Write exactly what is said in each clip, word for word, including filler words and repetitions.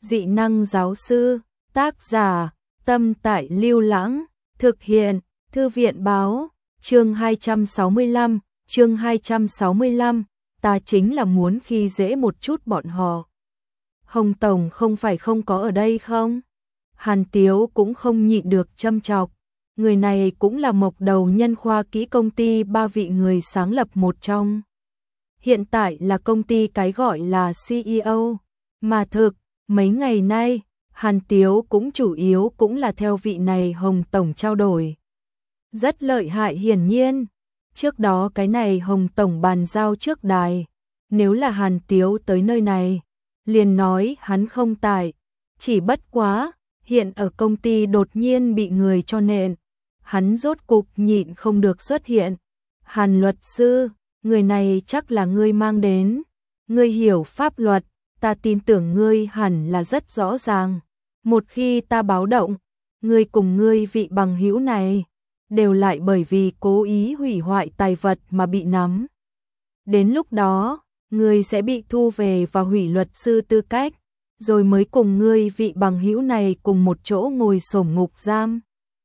dị năng giáo sư, tác giả, Tâm Tại Lưu Lãng, thực hiện, Thư viện báo, chương hai trăm sáu mươi lăm, chương hai trăm sáu mươi lăm, ta chính là muốn khi dễ một chút bọn họ. Hồng Tổng không phải không có ở đây không? Hàn Tiếu cũng không nhịn được châm chọc. Người này cũng là mộc đầu nhân khoa kỹ công ty ba vị người sáng lập một trong. Hiện tại là công ty cái gọi là xê e ô. Mà thực, mấy ngày nay, Hàn Tiếu cũng chủ yếu cũng là theo vị này Hồng Tổng trao đổi. Rất lợi hại hiển nhiên. Trước đó cái này Hồng Tổng bàn giao trước đài. Nếu là Hàn Tiếu tới nơi này, liền nói hắn không tại. Chỉ bất quá, hiện ở công ty đột nhiên bị người cho nện. Hắn rốt cục nhịn không được xuất hiện. Hàn luật sư, người này chắc là ngươi mang đến. Ngươi hiểu pháp luật, ta tin tưởng ngươi hẳn là rất rõ ràng. Một khi ta báo động, ngươi cùng ngươi vị bằng hữu này, đều lại bởi vì cố ý hủy hoại tài vật mà bị nắm. Đến lúc đó, ngươi sẽ bị thu về và hủy luật sư tư cách, rồi mới cùng ngươi vị bằng hữu này cùng một chỗ ngồi xổm ngục giam.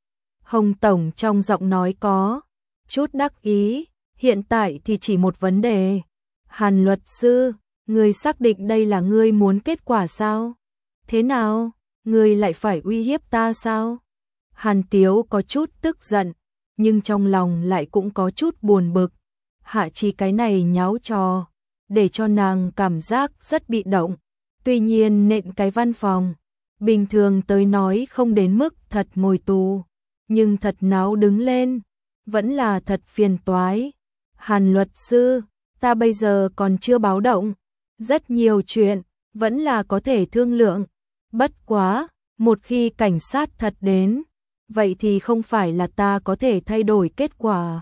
Hồng Tổng trong giọng nói có chút đắc ý, hiện tại thì chỉ một vấn đề. Hàn luật sư, ngươi xác định đây là ngươi muốn kết quả sao? Thế nào? Ngươi lại phải uy hiếp ta sao? Hàn Tiếu có chút tức giận, nhưng trong lòng lại cũng có chút buồn bực. Hạ Chí cái này nháo trò, để cho nàng cảm giác rất bị động. Tuy nhiên nện cái văn phòng, bình thường tới nói không đến mức thật ngồi tù, nhưng thật náo đứng lên, vẫn là thật phiền toái. Hàn luật sư, ta bây giờ còn chưa báo động, rất nhiều chuyện, vẫn là có thể thương lượng. Bất quá, một khi cảnh sát thật đến, vậy thì không phải là ta có thể thay đổi kết quả.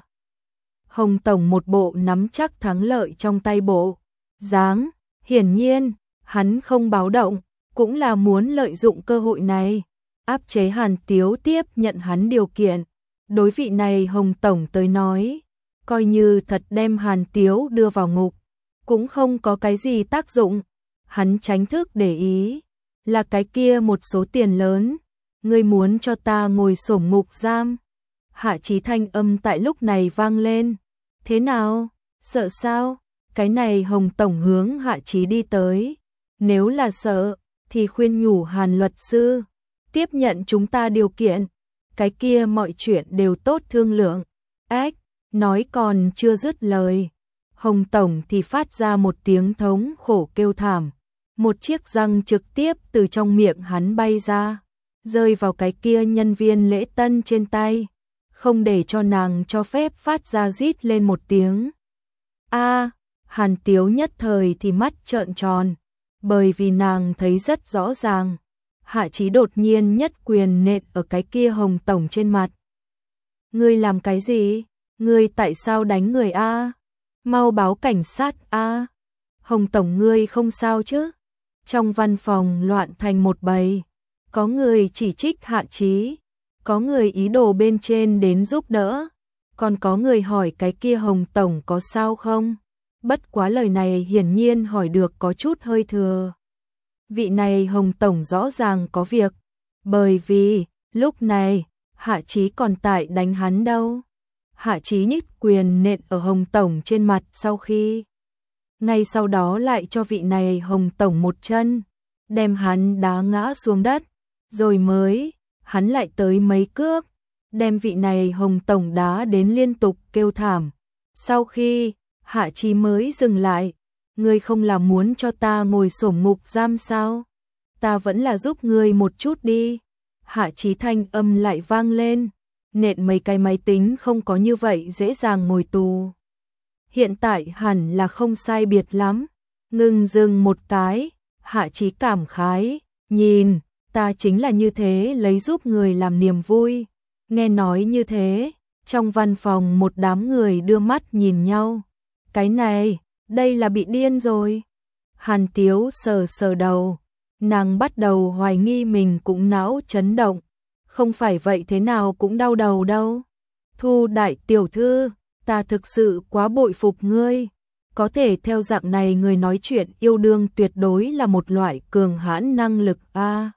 Hồng Tổng một bộ nắm chắc thắng lợi trong tay bộ dáng, hiển nhiên, hắn không báo động, cũng là muốn lợi dụng cơ hội này, áp chế Hàn Tiếu tiếp nhận hắn điều kiện. Đối vị này Hồng Tổng tới nói, coi như thật đem Hàn Tiếu đưa vào ngục, cũng không có cái gì tác dụng. Hắn tránh thức để ý, là cái kia một số tiền lớn, ngươi muốn cho ta ngồi xổm ngục giam. Hạ Chí thanh âm tại lúc này vang lên. Thế nào? Sợ sao? Cái này Hồng Tổng hướng Hạ Chí đi tới. Nếu là sợ, thì khuyên nhủ Hàn luật sư, tiếp nhận chúng ta điều kiện. Cái kia mọi chuyện đều tốt thương lượng. Ách, nói còn chưa dứt lời. Hồng Tổng thì phát ra một tiếng thống khổ kêu thảm. Một chiếc răng trực tiếp từ trong miệng hắn bay ra, rơi vào cái kia nhân viên lễ tân trên tay, không để cho nàng cho phép phát ra rít lên một tiếng. A, Hàn Tiếu nhất thời thì mắt trợn tròn, bởi vì nàng thấy rất rõ ràng, Hạ Chí đột nhiên nhất quyền nện ở cái kia Hồng Tổng trên mặt. Ngươi làm cái gì? Ngươi tại sao đánh người a? Mau báo cảnh sát a. Hồng Tổng ngươi không sao chứ? Trong văn phòng loạn thành một bầy, có người chỉ trích Hạ Chí, có người ý đồ bên trên đến giúp đỡ, còn có người hỏi cái kia Hồng Tổng có sao không? Bất quá lời này hiển nhiên hỏi được có chút hơi thừa. Vị này Hồng Tổng rõ ràng có việc, bởi vì lúc này Hạ Chí còn tại đánh hắn đâu. Hạ Chí nhích quyền nện ở Hồng Tổng trên mặt sau khi ngay sau đó lại cho vị này Hồng Tổng một chân, đem hắn đá ngã xuống đất, rồi mới, hắn lại tới mấy cước, đem vị này Hồng Tổng đá đến liên tục kêu thảm. Sau khi, Hạ Chí mới dừng lại, ngươi không là muốn cho ta ngồi xổm ngục giam sao? Ta vẫn là giúp ngươi một chút đi. Hạ Chí thanh âm lại vang lên, nện mấy cái máy tính không có như vậy dễ dàng ngồi tù. Hiện tại hẳn là không sai biệt lắm. Ngừng dừng một cái, Hạ Chí cảm khái, nhìn, ta chính là như thế lấy giúp người làm niềm vui. Nghe nói như thế, trong văn phòng một đám người đưa mắt nhìn nhau. Cái này, đây là bị điên rồi. Hàn Tiếu sờ sờ đầu, nàng bắt đầu hoài nghi mình cũng não chấn động. Không phải vậy thế nào cũng đau đầu đâu. Thu đại tiểu thư, ta thực sự quá bội phục ngươi. Có thể theo dạng này người nói chuyện yêu đương tuyệt đối là một loại cường hãn năng lực a.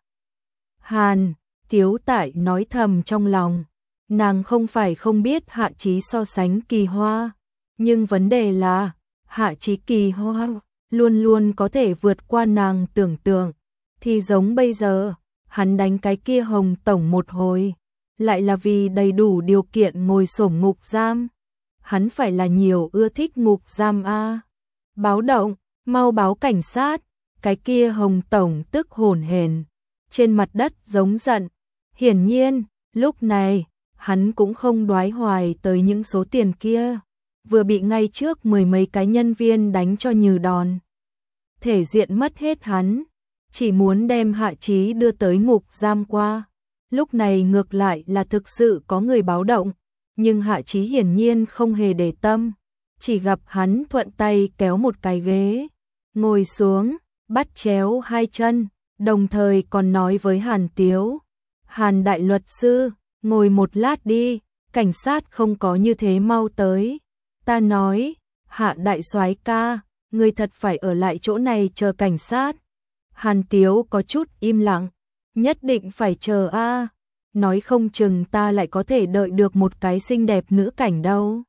Hàn Tiếu Tại nói thầm trong lòng, nàng không phải không biết Hạ Chí so sánh Kỳ Hoa, nhưng vấn đề là Hạ Chí Kỳ Hoa luôn luôn có thể vượt qua nàng tưởng tượng, thì giống bây giờ, hắn đánh cái kia Hồng tổng một hồi, lại là vì đầy đủ điều kiện ngồi xổm ngục giam. Hắn phải là nhiều ưa thích ngục giam a. Báo động, mau báo cảnh sát. Cái kia Hồng tổng tức hổn hển, trên mặt đất giống giận. Hiển nhiên, lúc này, hắn cũng không đoái hoài tới những số tiền kia, vừa bị ngay trước mười mấy cái nhân viên đánh cho như đòn. Thể diện mất hết hắn, chỉ muốn đem Hạ Chí đưa tới ngục giam qua. Lúc này ngược lại là thực sự có người báo động, nhưng Hạ Chí hiển nhiên không hề để tâm, chỉ gặp hắn thuận tay kéo một cái ghế, ngồi xuống, bắt chéo hai chân, đồng thời còn nói với Hàn Tiếu, Hàn đại luật sư, ngồi một lát đi, cảnh sát không có như thế mau tới. Ta nói, Hạ đại soái ca, ngươi thật phải ở lại chỗ này chờ cảnh sát. Hàn Tiếu có chút im lặng, nhất định phải chờ a, nói không chừng ta lại có thể đợi được một cái xinh đẹp nữ cảnh đâu.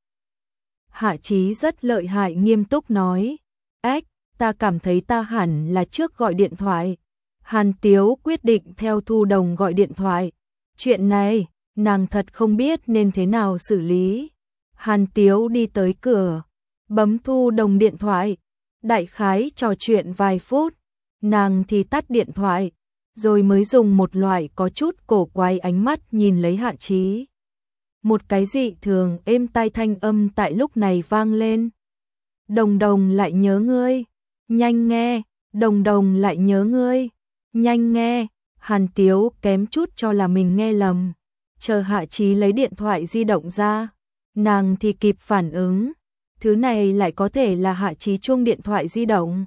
Hạ Chí rất lợi hại nghiêm túc nói, ếch, ta cảm thấy ta hẳn là trước gọi điện thoại. Hàn Tiếu quyết định theo Thu Đồng gọi điện thoại. Chuyện này, nàng thật không biết nên thế nào xử lý. Hàn Tiếu đi tới cửa, bấm Thu Đồng điện thoại, đại khái trò chuyện vài phút, nàng thì tắt điện thoại, rồi mới dùng một loại có chút cổ quái ánh mắt nhìn lấy Hạ Chí. Một cái dị thường êm tai thanh âm tại lúc này vang lên. Đồng Đồng lại nhớ ngươi, nhanh nghe, Đồng Đồng lại nhớ ngươi, nhanh nghe. Hàn Tiếu kém chút cho là mình nghe lầm, chờ Hạ Chí lấy điện thoại di động ra, nàng thì kịp phản ứng, thứ này lại có thể là Hạ Chí chuông điện thoại di động.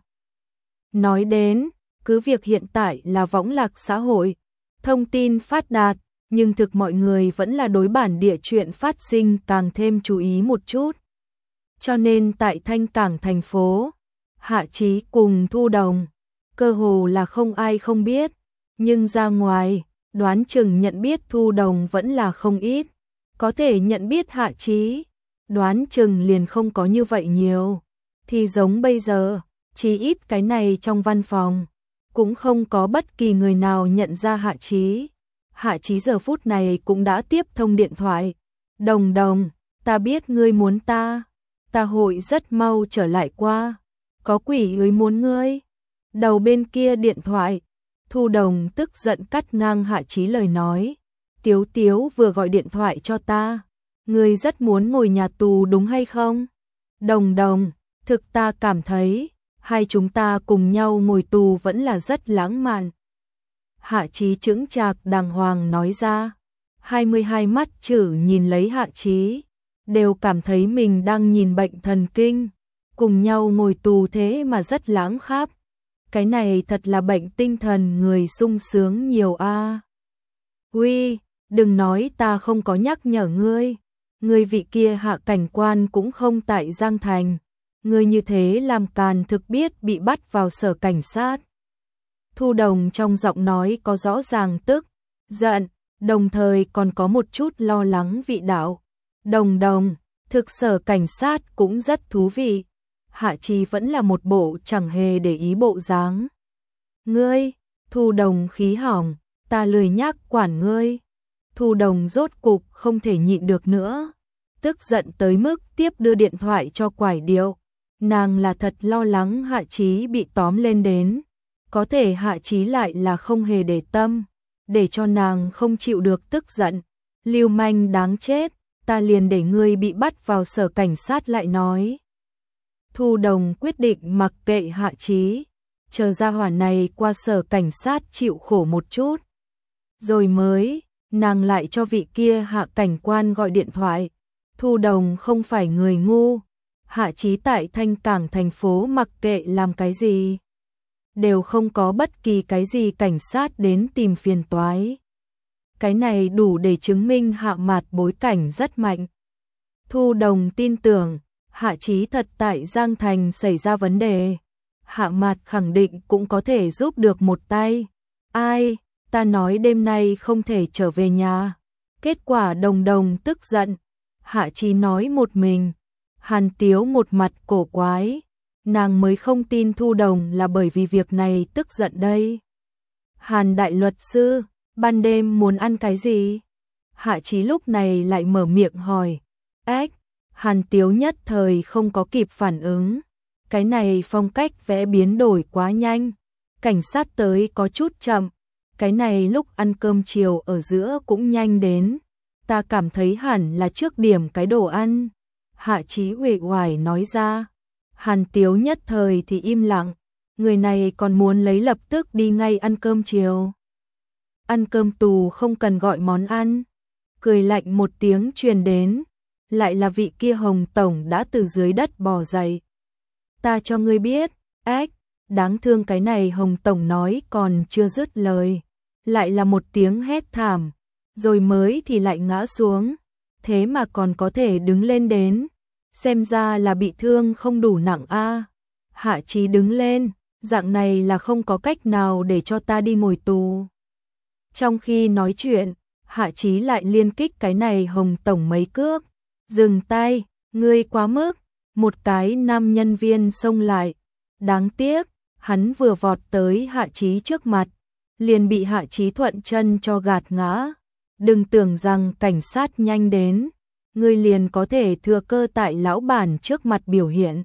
Nói đến, cứ việc hiện tại là võng lạc xã hội, thông tin phát đạt, nhưng thực mọi người vẫn là đối bản địa chuyện phát sinh càng thêm chú ý một chút. Cho nên tại Thanh Cảng thành phố, Hạ Chí cùng Thu Đồng, cơ hồ là không ai không biết, nhưng ra ngoài, đoán chừng nhận biết Thu Đồng vẫn là không ít, có thể nhận biết Hạ Chí, đoán chừng liền không có như vậy nhiều, thì giống bây giờ, chỉ ít cái này trong văn phòng, cũng không có bất kỳ người nào nhận ra Hạ Chí. Hạ Chí giờ phút này cũng đã tiếp thông điện thoại. Đồng Đồng, ta biết ngươi muốn ta, ta hội rất mau trở lại qua, có quỷ ơi muốn ngươi. Đầu bên kia điện thoại, Thu Đồng tức giận cắt ngang Hạ Chí lời nói. Tiếu Tiếu vừa gọi điện thoại cho ta, ngươi rất muốn ngồi nhà tù đúng hay không? Đồng Đồng, thực ta cảm thấy, hai chúng ta cùng nhau ngồi tù vẫn là rất lãng mạn. Hạ Chí chững chạc đàng hoàng nói ra, hai mươi hai mắt chử nhìn lấy Hạ Chí, đều cảm thấy mình đang nhìn bệnh thần kinh, cùng nhau ngồi tù thế mà rất lãng kháp. Cái này thật là bệnh tinh thần người sung sướng nhiều a. À. Uy, đừng nói ta không có nhắc nhở ngươi, ngươi vị kia Hạ cảnh quan cũng không tại Giang Thành, ngươi như thế làm càn thực biết bị bắt vào sở cảnh sát. Thu Đồng trong giọng nói có rõ ràng tức, giận, đồng thời còn có một chút lo lắng vị đạo. Đồng Đồng, thực sở cảnh sát cũng rất thú vị. Hạ Chí vẫn là một bộ chẳng hề để ý bộ dáng. Ngươi, Thu Đồng khí hỏng, ta lười nhác quản ngươi. Thu Đồng rốt cục không thể nhịn được nữa, tức giận tới mức tiếp đưa điện thoại cho quải điệu. Nàng là thật lo lắng Hạ Chí bị tóm lên đến. Có thể Hạ Chí lại là không hề để tâm, để cho nàng không chịu được tức giận. Lưu manh đáng chết, ta liền để ngươi bị bắt vào sở cảnh sát lại nói. Thu Đồng quyết định mặc kệ Hạ Chí, chờ ra hỏa này qua sở cảnh sát chịu khổ một chút. Rồi mới, nàng lại cho vị kia Hạ cảnh quan gọi điện thoại. Thu Đồng không phải người ngu, Hạ Chí tại Thanh Cảng thành phố mặc kệ làm cái gì, đều không có bất kỳ cái gì cảnh sát đến tìm phiền toái. Cái này đủ để chứng minh Hạ Mạt bối cảnh rất mạnh. Thu Đồng tin tưởng, Hạ Chí thật tại Giang Thành xảy ra vấn đề. Hạ Mạt khẳng định cũng có thể giúp được một tay. Ai, ta nói đêm nay không thể trở về nhà. Kết quả Đồng Đồng tức giận. Hạ Chí nói một mình. Hàn Tiếu một mặt cổ quái. Nàng mới không tin Thu Đồng là bởi vì việc này tức giận đây. Hàn đại luật sư, ban đêm muốn ăn cái gì? Hạ Chí lúc này lại mở miệng hỏi. Ếch, Hàn Tiếu nhất thời không có kịp phản ứng. Cái này phong cách vẽ biến đổi quá nhanh. Cảnh sát tới có chút chậm. Cái này lúc ăn cơm chiều ở giữa cũng nhanh đến. Ta cảm thấy hẳn là trước điểm cái đồ ăn. Hạ Chí uể oải nói ra. Hàn Tiếu nhất thời thì im lặng. Người này còn muốn lấy lập tức đi ngay ăn cơm chiều. Ăn cơm tù không cần gọi món ăn. Cười lạnh một tiếng truyền đến. Lại là vị kia Hồng Tổng đã từ dưới đất bò dậy. Ta cho ngươi biết, ếch, đáng thương cái này Hồng Tổng nói còn chưa dứt lời. Lại là một tiếng hét thảm, rồi mới thì lại ngã xuống. Thế mà còn có thể đứng lên đến. Xem ra là bị thương không đủ nặng a. Hạ Chí đứng lên, dạng này là không có cách nào để cho ta đi ngồi tù. Trong khi nói chuyện, Hạ Chí lại liên kích cái này Hồng Tổng mấy cước. Dừng tay, ngươi quá mức. Một cái nam nhân viên xông lại. Đáng tiếc, hắn vừa vọt tới Hạ Chí trước mặt, liền bị Hạ Chí thuận chân cho gạt ngã. Đừng tưởng rằng cảnh sát nhanh đến, ngươi liền có thể thừa cơ tại lão bản trước mặt biểu hiện.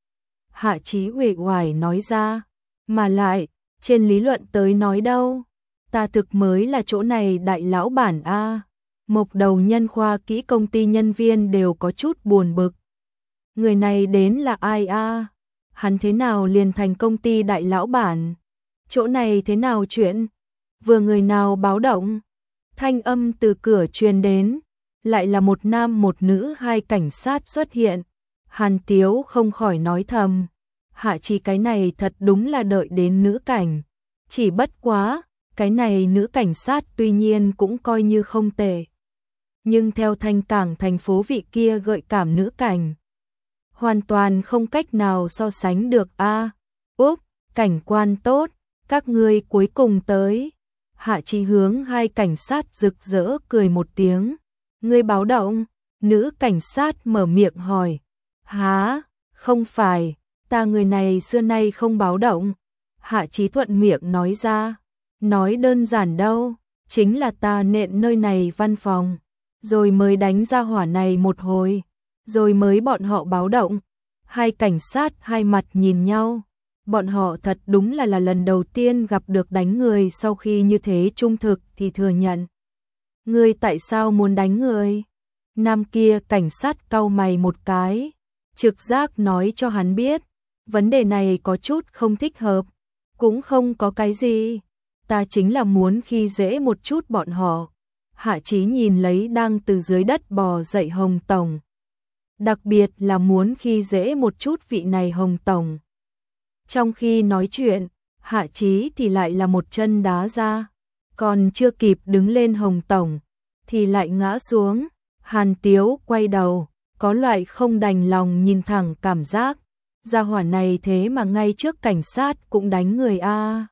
Hạ Chí uể oải nói ra, mà lại, trên lý luận tới nói đâu, ta thực mới là chỗ này đại lão bản a. Mộc đầu nhân khoa kỹ công ty nhân viên đều có chút buồn bực. Người này đến là ai a? Hắn thế nào liền thành công ty đại lão bản? Chỗ này thế nào chuyện? Vừa người nào báo động? Thanh âm từ cửa truyền đến, lại là một nam một nữ hai cảnh sát xuất hiện. Hàn Tiếu không khỏi nói thầm, Hạ Chí cái này thật đúng là đợi đến nữ cảnh. Chỉ bất quá, cái này nữ cảnh sát tuy nhiên cũng coi như không tệ. Nhưng theo thanh cảng thành phố vị kia gợi cảm nữ cảnh, hoàn toàn không cách nào so sánh được a. À, Úp, cảnh quan tốt, các ngươi cuối cùng tới. Hạ Chí hướng hai cảnh sát rực rỡ cười một tiếng. Ngươi báo động? Nữ cảnh sát mở miệng hỏi. Hả? Không phải, ta người này xưa nay không báo động. Hạ Chí thuận miệng nói ra. Nói đơn giản đâu, chính là ta nện nơi này văn phòng, rồi mới đánh ra hỏa này một hồi, rồi mới bọn họ báo động. Hai cảnh sát hai mặt nhìn nhau. Bọn họ thật đúng là là lần đầu tiên gặp được đánh người sau khi như thế trung thực thì thừa nhận. Ngươi tại sao muốn đánh người? Nam kia cảnh sát cau mày một cái, trực giác nói cho hắn biết, vấn đề này có chút không thích hợp, cũng không có cái gì. Ta chính là muốn khi dễ một chút bọn họ. Hạ Chí nhìn lấy đang từ dưới đất bò dậy Hồng Tổng. Đặc biệt là muốn khi dễ một chút vị này Hồng Tổng. Trong khi nói chuyện, Hạ Chí thì lại là một chân đá ra. Còn chưa kịp đứng lên Hồng Tổng, thì lại ngã xuống. Hàn Tiếu quay đầu, có loại không đành lòng nhìn thẳng cảm giác. Gia hỏa này thế mà ngay trước cảnh sát cũng đánh người a.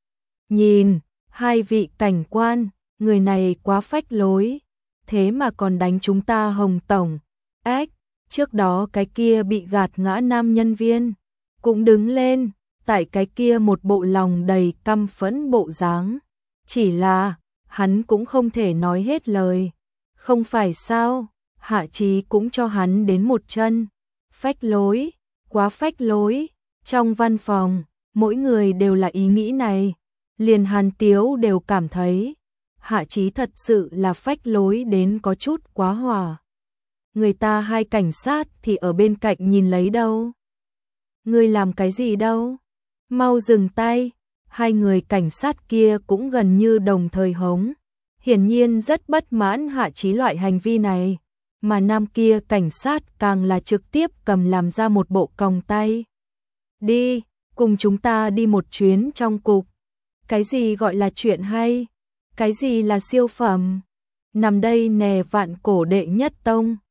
Nhìn, hai vị cảnh quan, người này quá phách lối. Thế mà còn đánh chúng ta Hồng Tổng. Ếch, trước đó cái kia bị gạt ngã nam nhân viên cũng đứng lên, tại cái kia một bộ lòng đầy căm phẫn bộ dáng. Chỉ là, hắn cũng không thể nói hết lời. Không phải sao, Hạ Chí cũng cho hắn đến một chân. Phách lối, quá phách lối. Trong văn phòng, mỗi người đều là ý nghĩ này. Liền Hàn Tiếu đều cảm thấy, Hạ Chí thật sự là phách lối đến có chút quá hòa. Người ta hai cảnh sát thì ở bên cạnh nhìn lấy đâu. Ngươi làm cái gì đâu? Mau dừng tay. Hai người cảnh sát kia cũng gần như đồng thời hống. Hiển nhiên rất bất mãn Hạ Chí loại hành vi này. Mà nam kia cảnh sát càng là trực tiếp cầm làm ra một bộ còng tay. Đi, cùng chúng ta đi một chuyến trong cục. Cái gì gọi là chuyện hay? Cái gì là siêu phẩm? Nằm đây nè vạn cổ đệ nhất tông.